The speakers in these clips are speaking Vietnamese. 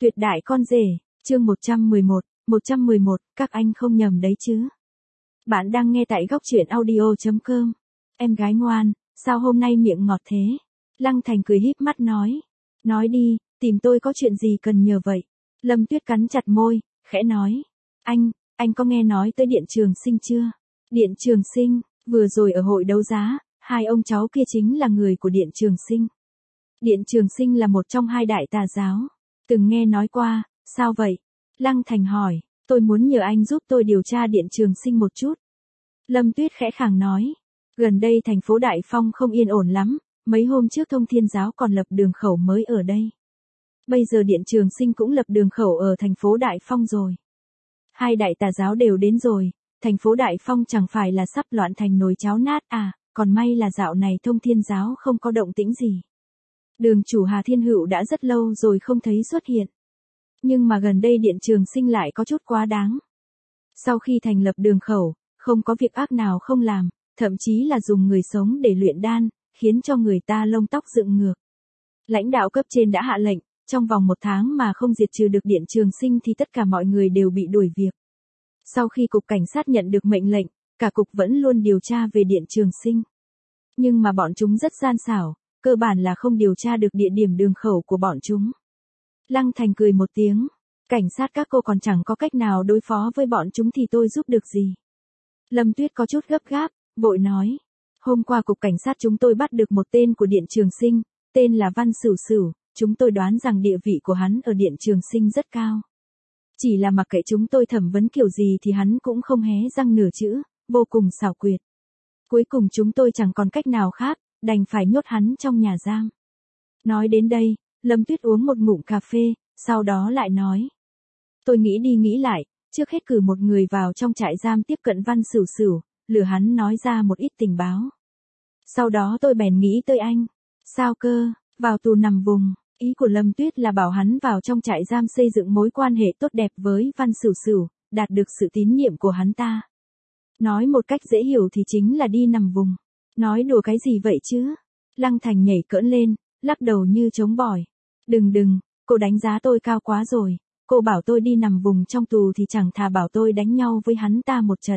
Tuyệt đại con rể, chương 111, các anh không nhầm đấy chứ. Bạn đang nghe tại góc truyện audio.com. Em gái ngoan, sao hôm nay miệng ngọt thế? Lăng Thành cười híp mắt nói. Nói đi, tìm tôi có chuyện gì cần nhờ vậy? Lâm Tuyết cắn chặt môi, khẽ nói. Anh có nghe nói tới Điện Trường Sinh chưa? Điện Trường Sinh, vừa rồi ở hội đấu giá, hai ông cháu kia chính là người của Điện Trường Sinh. Điện Trường Sinh là một trong hai đại tà giáo. Từng nghe nói qua, sao vậy? Lăng Thành hỏi, tôi muốn nhờ anh giúp tôi điều tra Điện Trường Sinh một chút. Lâm Tuyết khẽ khàng nói, gần đây thành phố Đại Phong không yên ổn lắm, mấy hôm trước Thông Thiên Giáo còn lập đường khẩu mới ở đây. Bây giờ Điện Trường Sinh cũng lập đường khẩu ở thành phố Đại Phong rồi. Hai đại tà giáo đều đến rồi, thành phố Đại Phong chẳng phải là sắp loạn thành nồi cháo nát à, còn may là dạo này Thông Thiên Giáo không có động tĩnh gì. Đường chủ Hà Thiên Hữu đã rất lâu rồi không thấy xuất hiện. Nhưng mà gần đây Điện Trường Sinh lại có chút quá đáng. Sau khi thành lập đường khẩu, không có việc ác nào không làm, thậm chí là dùng người sống để luyện đan, khiến cho người ta lông tóc dựng ngược. Lãnh đạo cấp trên đã hạ lệnh, trong vòng 1 tháng mà không diệt trừ được Điện Trường Sinh thì tất cả mọi người đều bị đuổi việc. Sau khi cục cảnh sát nhận được mệnh lệnh, cả cục vẫn luôn điều tra về Điện Trường Sinh. Nhưng mà bọn chúng rất gian xảo, cơ bản là không điều tra được địa điểm đường khẩu của bọn chúng. Lăng Thành cười một tiếng, cảnh sát các cô còn chẳng có cách nào đối phó với bọn chúng thì tôi giúp được gì. Lâm Tuyết có chút gấp gáp, vội nói, hôm qua cục cảnh sát chúng tôi bắt được một tên của Điện Trường Sinh, tên là Văn Sửu Sửu, chúng tôi đoán rằng địa vị của hắn ở Điện Trường Sinh rất cao. Chỉ là mặc kệ chúng tôi thẩm vấn kiểu gì thì hắn cũng không hé răng nửa chữ, vô cùng xảo quyệt. Cuối cùng chúng tôi chẳng còn cách nào khác, đành phải nhốt hắn trong nhà giam. Nói đến đây, Lâm Tuyết uống một ngụm cà phê, sau đó lại nói. Tôi nghĩ đi nghĩ lại, trước hết cử một người vào trong trại giam tiếp cận Văn Sửu Sửu, lừa hắn nói ra một ít tình báo. Sau đó tôi bèn nghĩ tới anh. Sao cơ, vào tù nằm vùng, ý của Lâm Tuyết là bảo hắn vào trong trại giam xây dựng mối quan hệ tốt đẹp với Văn Sửu Sửu, đạt được sự tín nhiệm của hắn ta. Nói một cách dễ hiểu thì chính là đi nằm vùng. Nói đùa cái gì vậy chứ? Lăng Thành nhảy cỡn lên, lắc đầu như trống bỏi. Đừng, cô đánh giá tôi cao quá rồi. Cô bảo tôi đi nằm vùng trong tù thì chẳng thà bảo tôi đánh nhau với hắn ta một trận.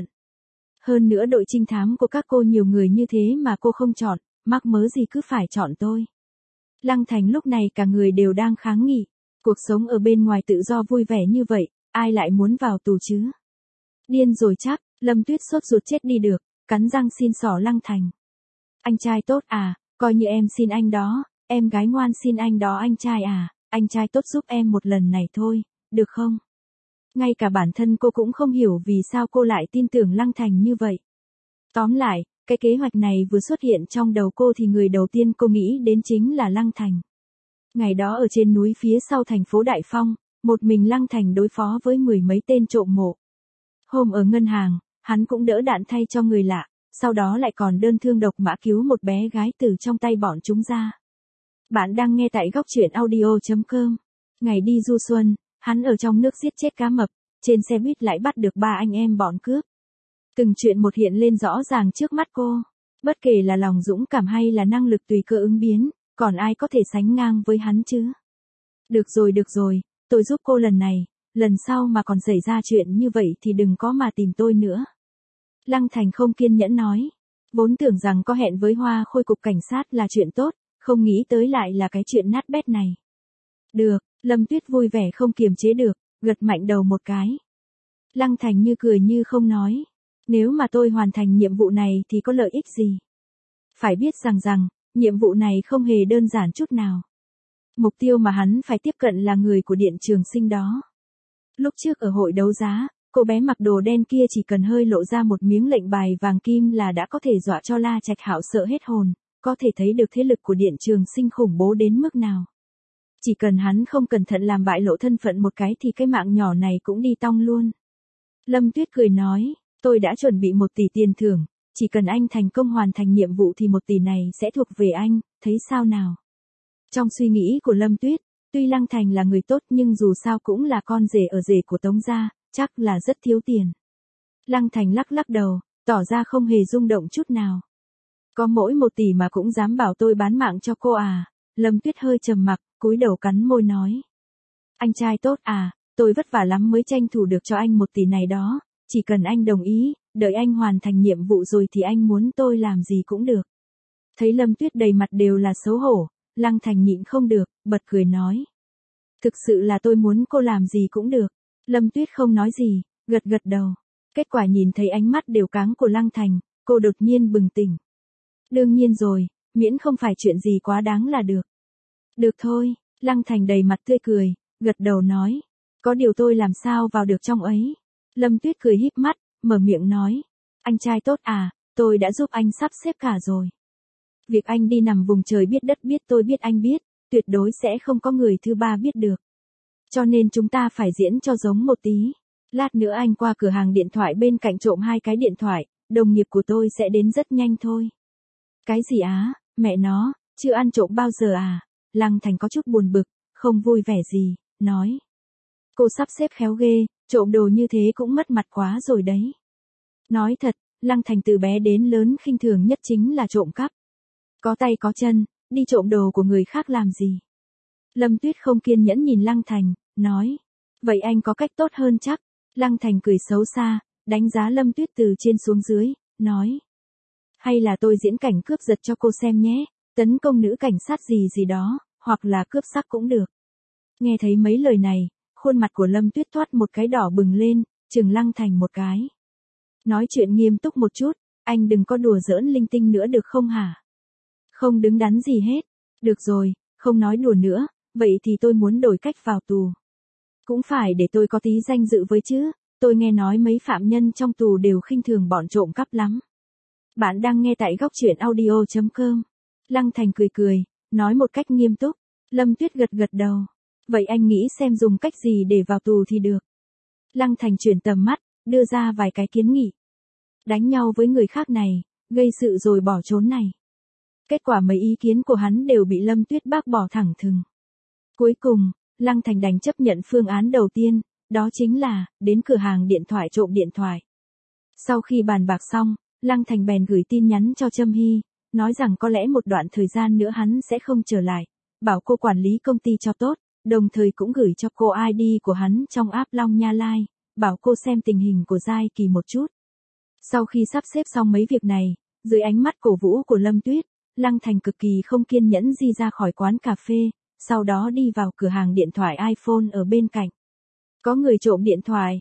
Hơn nữa đội trinh thám của các cô nhiều người như thế mà cô không chọn, mắc mớ gì cứ phải chọn tôi. Lăng Thành lúc này cả người đều đang kháng nghị. Cuộc sống ở bên ngoài tự do vui vẻ như vậy, ai lại muốn vào tù chứ? Điên rồi chắc, Lâm Tuyết sốt ruột chết đi được, cắn răng xin xỏ Lăng Thành. Anh trai tốt à, coi như em xin anh đó, em gái ngoan xin anh đó anh trai à, anh trai tốt giúp em một lần này thôi, được không? Ngay cả bản thân cô cũng không hiểu vì sao cô lại tin tưởng Lăng Thành như vậy. Tóm lại, cái kế hoạch này vừa xuất hiện trong đầu cô thì người đầu tiên cô nghĩ đến chính là Lăng Thành. Ngày đó ở trên núi phía sau thành phố Đại Phong, một mình Lăng Thành đối phó với 10 mấy tên trộm mộ. Hôm ở ngân hàng, hắn cũng đỡ đạn thay cho người lạ, sau đó lại còn đơn thương độc mã cứu một bé gái từ trong tay bọn chúng ra. Bạn đang nghe tại góc truyện audio.com. Ngày đi du xuân, hắn ở trong nước giết chết cá mập, trên xe buýt lại bắt được 3 anh em bọn cướp. Từng chuyện một hiện lên rõ ràng trước mắt cô. Bất kể là lòng dũng cảm hay là năng lực tùy cơ ứng biến, còn ai có thể sánh ngang với hắn chứ? Được rồi, tôi giúp cô lần này, lần sau mà còn xảy ra chuyện như vậy thì đừng có mà tìm tôi nữa. Lăng Thành không kiên nhẫn nói. Vốn tưởng rằng có hẹn với Hoa Khôi cục cảnh sát là chuyện tốt, không nghĩ tới lại là cái chuyện nát bét này. Được, Lâm Tuyết vui vẻ không kiềm chế được, gật mạnh đầu một cái. Lăng Thành như cười như không nói. Nếu mà tôi hoàn thành nhiệm vụ này thì có lợi ích gì? Phải biết rằng, nhiệm vụ này không hề đơn giản chút nào. Mục tiêu mà hắn phải tiếp cận là người của Điện Trường Sinh đó. Lúc trước ở hội đấu giá, cô bé mặc đồ đen kia chỉ cần hơi lộ ra một miếng lệnh bài vàng kim là đã có thể dọa cho La Trạch Hạo sợ hết hồn, có thể thấy được thế lực của Điện Trường Sinh khủng bố đến mức nào. Chỉ cần hắn không cẩn thận làm bại lộ thân phận một cái thì cái mạng nhỏ này cũng đi tong luôn. Lâm Tuyết cười nói, tôi đã chuẩn bị 1 tỷ tiền thưởng, chỉ cần anh thành công hoàn thành nhiệm vụ thì 1 tỷ này sẽ thuộc về anh, thấy sao nào? Trong suy nghĩ của Lâm Tuyết, tuy Lăng Thành là người tốt nhưng dù sao cũng là con rể ở rể của Tống gia, chắc là rất thiếu tiền. Lăng Thành lắc đầu, tỏ ra không hề rung động chút nào. Có mỗi 1 tỷ mà cũng dám bảo tôi bán mạng cho cô à? Lâm Tuyết hơi trầm mặc, cúi đầu cắn môi nói. Anh trai tốt à, tôi vất vả lắm mới tranh thủ được cho anh 1 tỷ này đó, chỉ cần anh đồng ý, đợi anh hoàn thành nhiệm vụ rồi thì anh muốn tôi làm gì cũng được. Thấy Lâm Tuyết đầy mặt đều là xấu hổ, Lăng Thành nhịn không được, bật cười nói. Thực sự là tôi muốn cô làm gì cũng được. Lâm Tuyết không nói gì, gật gật đầu. Kết quả nhìn thấy ánh mắt đều cáng của Lăng Thành, cô đột nhiên bừng tỉnh. Đương nhiên rồi, miễn không phải chuyện gì quá đáng là được. Được thôi, Lăng Thành đầy mặt tươi cười, gật đầu nói. Có điều tôi làm sao vào được trong ấy. Lâm Tuyết cười híp mắt, mở miệng nói. Anh trai tốt à, tôi đã giúp anh sắp xếp cả rồi. Việc anh đi nằm vùng trời biết đất biết tôi biết anh biết, tuyệt đối sẽ không có người thứ ba biết được. Cho nên chúng ta phải diễn cho giống một tí. Lát nữa anh qua cửa hàng điện thoại bên cạnh trộm 2 cái điện thoại, đồng nghiệp của tôi sẽ đến rất nhanh thôi. Cái gì á, mẹ nó, chưa ăn trộm bao giờ à? Lăng Thành có chút buồn bực, không vui vẻ gì, nói. Cô sắp xếp khéo ghê, trộm đồ như thế cũng mất mặt quá rồi đấy. Nói thật, Lăng Thành từ bé đến lớn khinh thường nhất chính là trộm cắp. Có tay có chân, đi trộm đồ của người khác làm gì? Lâm Tuyết không kiên nhẫn nhìn Lăng Thành, nói. Vậy anh có cách tốt hơn chắc. Lăng Thành cười xấu xa, đánh giá Lâm Tuyết từ trên xuống dưới, nói. Hay là tôi diễn cảnh cướp giật cho cô xem nhé, tấn công nữ cảnh sát gì gì đó, hoặc là cướp sắc cũng được. Nghe thấy mấy lời này, khuôn mặt của Lâm Tuyết thoát một cái đỏ bừng lên, chừng Lăng Thành một cái. Nói chuyện nghiêm túc một chút, anh đừng có đùa giỡn linh tinh nữa được không hả? Không đứng đắn gì hết. Được rồi, không nói đùa nữa, vậy thì tôi muốn đổi cách vào tù. Cũng phải để tôi có tí danh dự với chứ, tôi nghe nói mấy phạm nhân trong tù đều khinh thường bọn trộm cắp lắm. Bạn đang nghe tại góc truyện audio.com. Lăng Thành cười cười, nói một cách nghiêm túc. Lâm Tuyết gật gật đầu. Vậy anh nghĩ xem dùng cách gì để vào tù thì được. Lăng Thành chuyển tầm mắt, đưa ra vài cái kiến nghị. Đánh nhau với người khác này, gây sự rồi bỏ trốn này. Kết quả mấy ý kiến của hắn đều bị Lâm Tuyết bác bỏ thẳng thừng. Cuối cùng, Lăng Thành đành chấp nhận phương án đầu tiên, đó chính là, đến cửa hàng điện thoại trộm điện thoại. Sau khi bàn bạc xong, Lăng Thành bèn gửi tin nhắn cho Trâm Hy, nói rằng có lẽ một đoạn thời gian nữa hắn sẽ không trở lại, bảo cô quản lý công ty cho tốt, đồng thời cũng gửi cho cô ID của hắn trong app Long Nha Lai, bảo cô xem tình hình của Giai Kỳ một chút. Sau khi sắp xếp xong mấy việc này, dưới ánh mắt cổ vũ của Lâm Tuyết, Lăng Thành cực kỳ không kiên nhẫn di ra khỏi quán cà phê, sau đó đi vào cửa hàng điện thoại iPhone ở bên cạnh. Có người trộm điện thoại.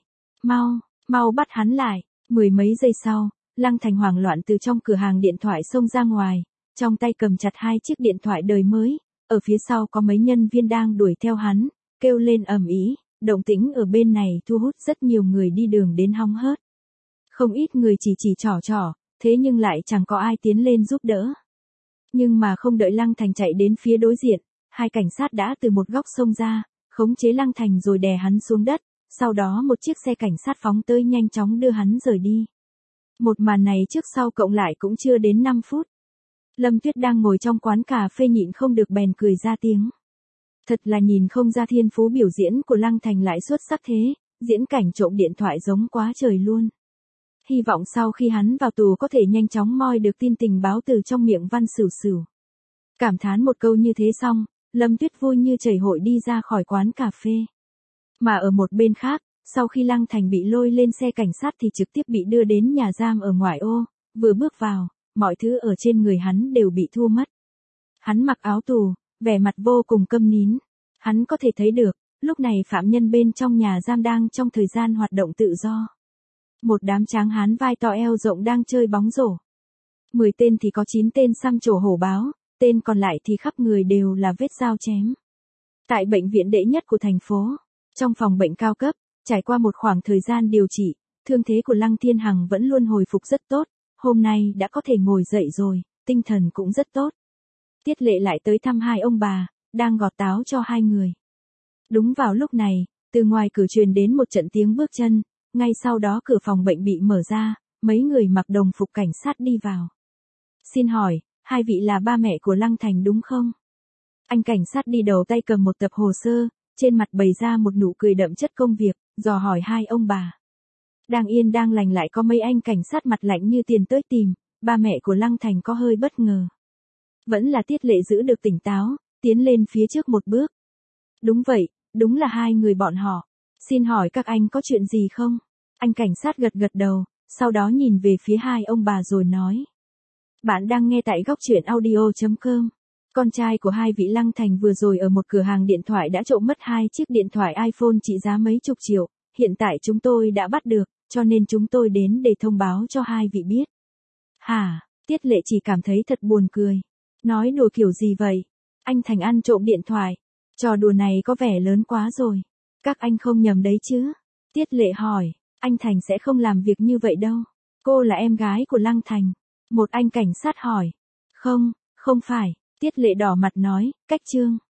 Mau bắt hắn lại. 10 mấy giây sau, Lăng Thành hoảng loạn từ trong cửa hàng điện thoại xông ra ngoài, trong tay cầm chặt 2 chiếc điện thoại đời mới, ở phía sau có mấy nhân viên đang đuổi theo hắn, kêu lên ầm ĩ, động tĩnh ở bên này thu hút rất nhiều người đi đường đến hóng hớt. Không ít người chỉ trỏ, thế nhưng lại chẳng có ai tiến lên giúp đỡ. Nhưng mà không đợi Lăng Thành chạy đến phía đối diện, 2 cảnh sát đã từ một góc xông ra, khống chế Lăng Thành rồi đè hắn xuống đất, sau đó một chiếc xe cảnh sát phóng tới nhanh chóng đưa hắn rời đi. Một màn này trước sau cộng lại cũng chưa đến 5 phút. Lâm Tuyết đang ngồi trong quán cà phê nhịn không được bèn cười ra tiếng. Thật là nhìn không ra thiên phú biểu diễn của Lăng Thành lại xuất sắc thế, diễn cảnh trộm điện thoại giống quá trời luôn. Hy vọng sau khi hắn vào tù có thể nhanh chóng moi được tin tình báo từ trong miệng Văn Sửu Sửu. Cảm thán một câu như thế xong, Lâm Tuyết vui như chảy hội đi ra khỏi quán cà phê. Mà ở một bên khác, sau khi Lăng Thành bị lôi lên xe cảnh sát thì trực tiếp bị đưa đến nhà giam ở ngoại ô, vừa bước vào, mọi thứ ở trên người hắn đều bị thu mất. Hắn mặc áo tù, vẻ mặt vô cùng câm nín. Hắn có thể thấy được, lúc này phạm nhân bên trong nhà giam đang trong thời gian hoạt động tự do. Một đám tráng hán vai to eo rộng đang chơi bóng rổ. 10 tên thì có 9 tên xăm trổ hổ báo, tên còn lại thì khắp người đều là vết dao chém. Tại bệnh viện đệ nhất của thành phố, trong phòng bệnh cao cấp, trải qua một khoảng thời gian điều trị, thương thế của Lăng Thiên Hằng vẫn luôn hồi phục rất tốt, hôm nay đã có thể ngồi dậy rồi, tinh thần cũng rất tốt. Tiết Lệ lại tới thăm 2 ông bà, đang gọt táo cho 2 người. Đúng vào lúc này, từ ngoài cửa truyền đến một trận tiếng bước chân, ngay sau đó cửa phòng bệnh bị mở ra, mấy người mặc đồng phục cảnh sát đi vào. Xin hỏi, 2 vị là ba mẹ của Lăng Thành đúng không? Anh cảnh sát đi đầu tay cầm một tập hồ sơ, trên mặt bày ra một nụ cười đậm chất công việc, dò hỏi 2 ông bà. Đang yên đang lành lại có mấy anh cảnh sát mặt lạnh như tiền tới tìm, ba mẹ của Lăng Thành có hơi bất ngờ. Vẫn là Tiết Lệ giữ được tỉnh táo, tiến lên phía trước một bước. Đúng vậy, Đúng là hai người bọn họ. Xin hỏi các anh có chuyện gì không? Anh cảnh sát gật gật đầu, sau đó nhìn về phía hai ông bà rồi nói. Bạn đang nghe tại góc truyện audio.com. Con trai của hai vị Lăng Thành vừa rồi ở một cửa hàng điện thoại đã trộm mất hai chiếc điện thoại iPhone trị giá mấy chục triệu. Hiện tại chúng tôi đã bắt được, cho nên chúng tôi đến để thông báo cho hai vị biết. Hả? Tiết Lệ chỉ cảm thấy thật buồn cười. Nói đùa kiểu gì vậy? Anh Thành ăn trộm điện thoại. Trò đùa này có vẻ lớn quá rồi. Các anh không nhầm đấy chứ? Tiết Lệ hỏi. Anh Thành sẽ không làm việc như vậy đâu. Cô là em gái của Lăng Thành. Một anh cảnh sát hỏi. Không, không phải. Tiết Lệ đỏ mặt nói, cách Trương.